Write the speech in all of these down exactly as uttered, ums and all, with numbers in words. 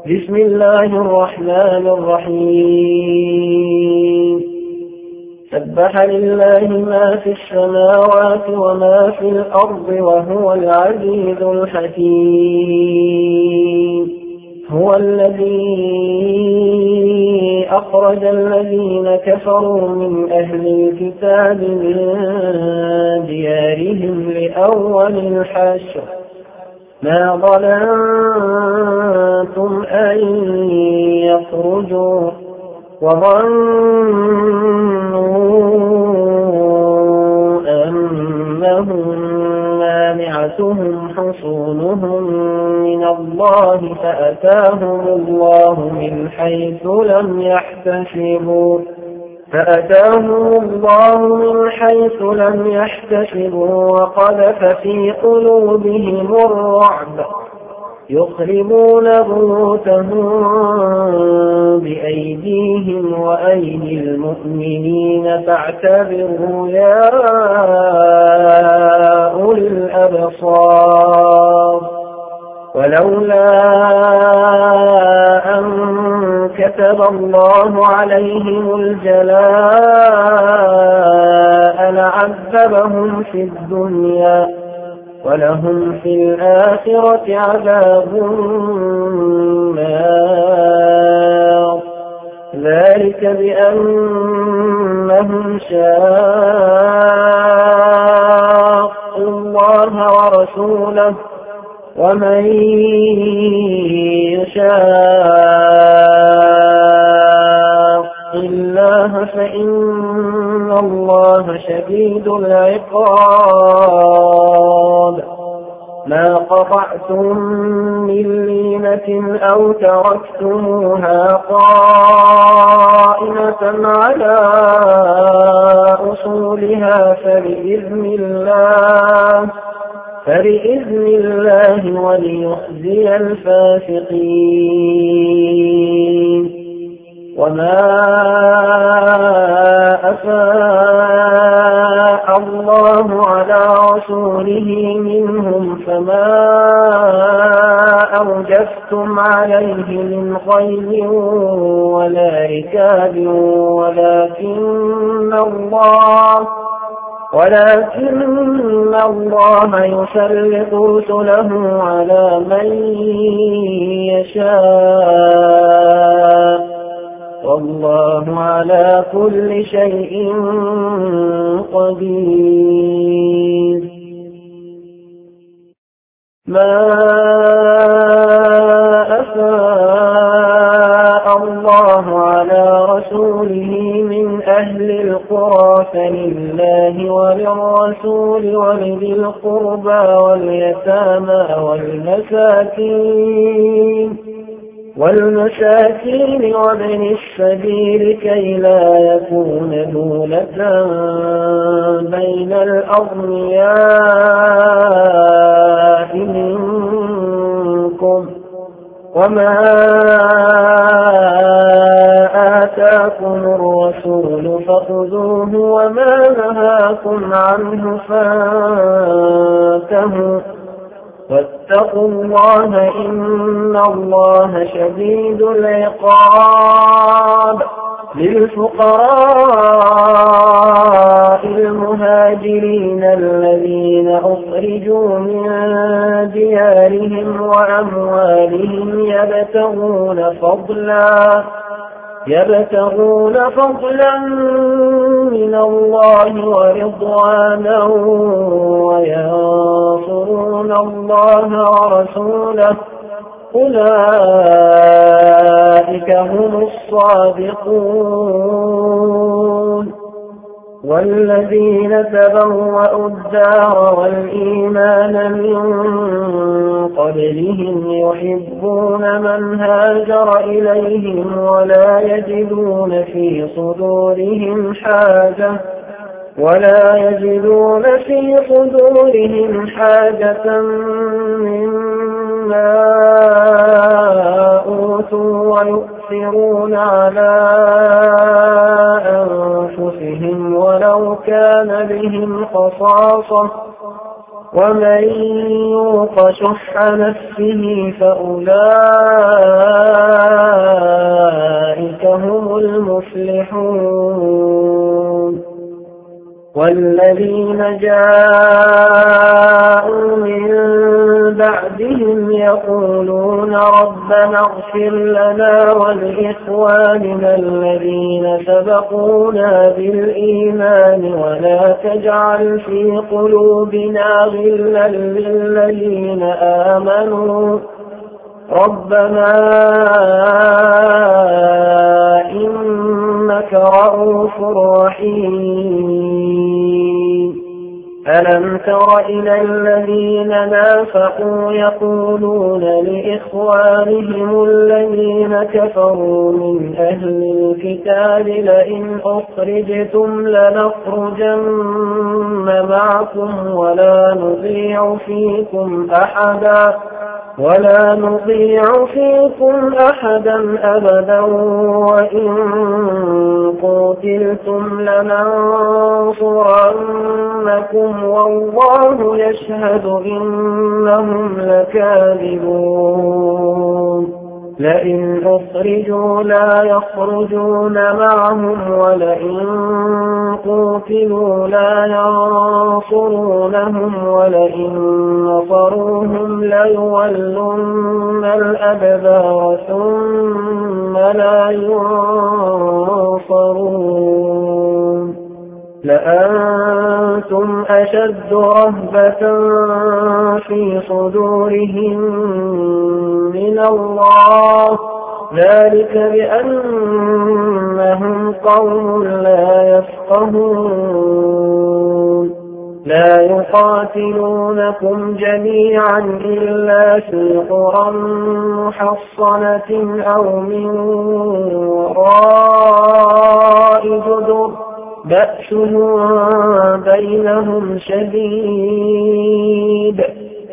بسم الله الرحمن الرحيم سبح لله ما في السماوات وما في الأرض وهو العزيز الحكيم هو الذي أخرج الذين كفروا من أهل الكتاب من ديارهم لأول الحشر ما ظننتم أن يخرجوا وظنوا أنهم مانعتهم حصونهم من الله فأتاهم الله من حيث لم يحتسبوا فأتاهم الله من حيث لم يحتسبوا وقذف في قلوبهم الرعب يخربون بيوتهم بأيديهم وأيدي المؤمنين فاعتبروا يا أولي الأبصار ولولا أن كتب الله عليهم الجلاء لعذبهم في الدنيا ولهم في الآخرة عذاب النار ذلك بأنهم شاقوا الله ورسوله ومن يشاق الله فإن الله شديد العقاب ما قطعتم من لينة أو تركتموها قائمة على أصولها فبإذن الله فبإذن الله وليخزي الفاسقين وما أفاء الله على رسوله منهم فما أوجفتم عليه من خيل ولا ركاب ولكن الله ولكن الله يسلط رسله على من يشاء والله على كل شيء قدير ما أفاء الله على رسوله من أهل القرى فلله وللرسول ولذي القربى واليتامى والمساكين والمساكين وابن السبيل كي لا يكون دولة بين الأغنياء منكم وما آتاكم الرسول فخذوه وما نهاكم عنه فانتهوا واتقوا الله إن الله شديد العقاب للفقراء المهاجرين الذين أخرجوا من ديارهم وأموالهم يبتغون فضلا يبتغون فضلا من الله ورضوانا وينصرون الله ورسوله أولئك هم الصادقون والذين تبوأوا الدار والإيمان من قبلهم يحبون من هاجر إليهم ولا يجدون في صدورهم حاجة ولا يجدون في صدورهم حاجة مما أوتوا ويؤثرون على أنفسهم ولو كان بهم خصاصة ومن يوق شح نفسه فأولئك والذين جاءوا من بعدهم يقولون ربنا اغفر لنا ولإخواننا الذين سبقونا بالإيمان ولا تجعل في قلوبنا غلا للذين آمنوا ربنا إنك رؤوف رحيم. ألم تر إلى الذين نافقوا يقولون لإخوانهم الذين كفروا من أهل الكتاب لئن أخرجتم لنخرجن معكم ولا نطيع فيكم أحدا ولا نطيع فيكم أحدا أبدا وإن قتلتم لننصرنكم والله يشهد إنهم لكاذبون. لئن أخرجوا لا يخرجون معهم ولئن قتلوا لا ينصرونهم ولئن نصروهم ليولن الأدبار ثم لا ينصرون. لأنتم أشد رهبة في صدورهم من الله ذلك بأنهم قوم لا يفقهون. لا يقاتلونكم جميعا إلا في قرى محصنة أو من وراء جدر بأسهم بينهم شديد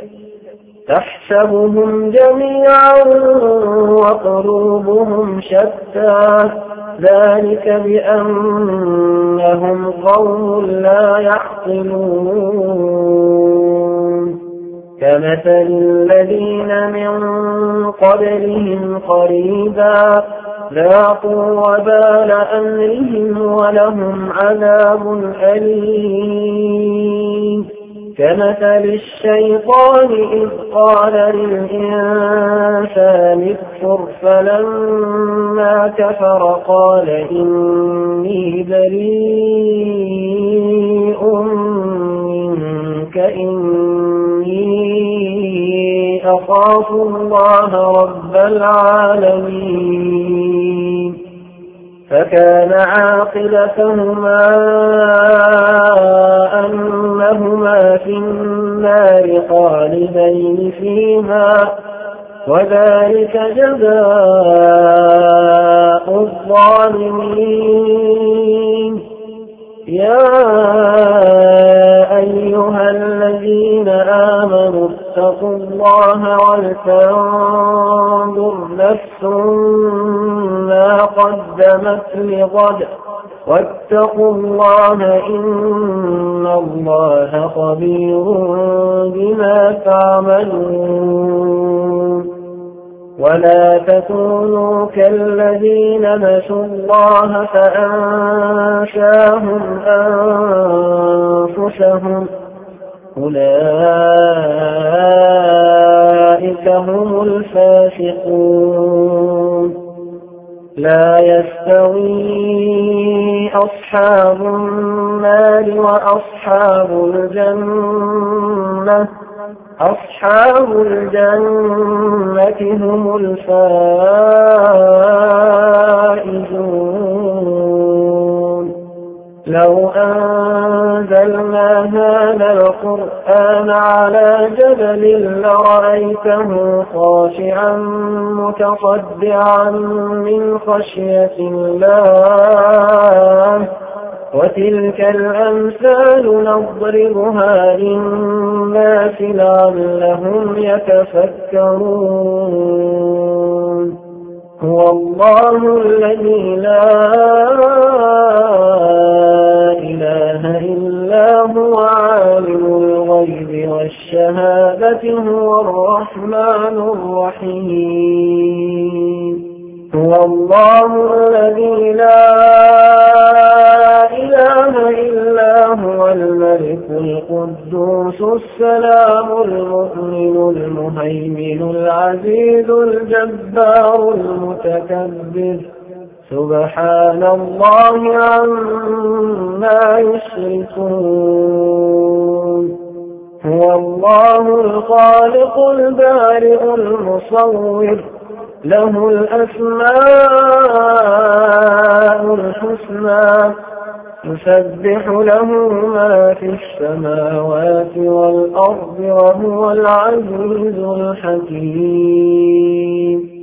تحسبهم جميعا وقلوبهم شتى ذلك بأنهم قوم لا يعقلون. كمثل الذين من قبلهم قريبا ذاقوا وبال أمرهم ولهم عذاب أليم. كمثل الشيطان إذ قال للإنسان اكفر فلما كفر قال إني بريء منك إني أخاف الله رب العالمين. فكان عاقبتهما أنهما في النار خالدين فيها وذلك جزاء الظالمين. يا أيها الذين آمنوا اتقوا الله ولتنظر نفس ما قدمت لغد واتقوا الله إن الله خبير بما تعملون. ولا تكونوا كالذين نسوا الله فأنساهم أنفسهم أولئك هم الفاسقون. لا يستوي أصحاب النار وأصحاب الجنة أصحاب الجنة هم الفائزون. لو أنزلنا هذا القرآن على جبل لرأيته خاشعا متصدعا من خشية الله وتلك الأمثال نضربها للناس لعلهم يتفكرون. هو الله الذي لا إله إلا هو عالم الغيب والشهادة هو الرحمن الرحيم. هو الله الذي لا إله إلا هو القدوس السلام المؤمن المهيمن العزيز الجبار المتكبر سبحان الله عما يشركون هو الله الخالق البارئ المصور له الأسماء الحسنى يسبح له ما في السماوات والأرض وهو العزيز الحكيم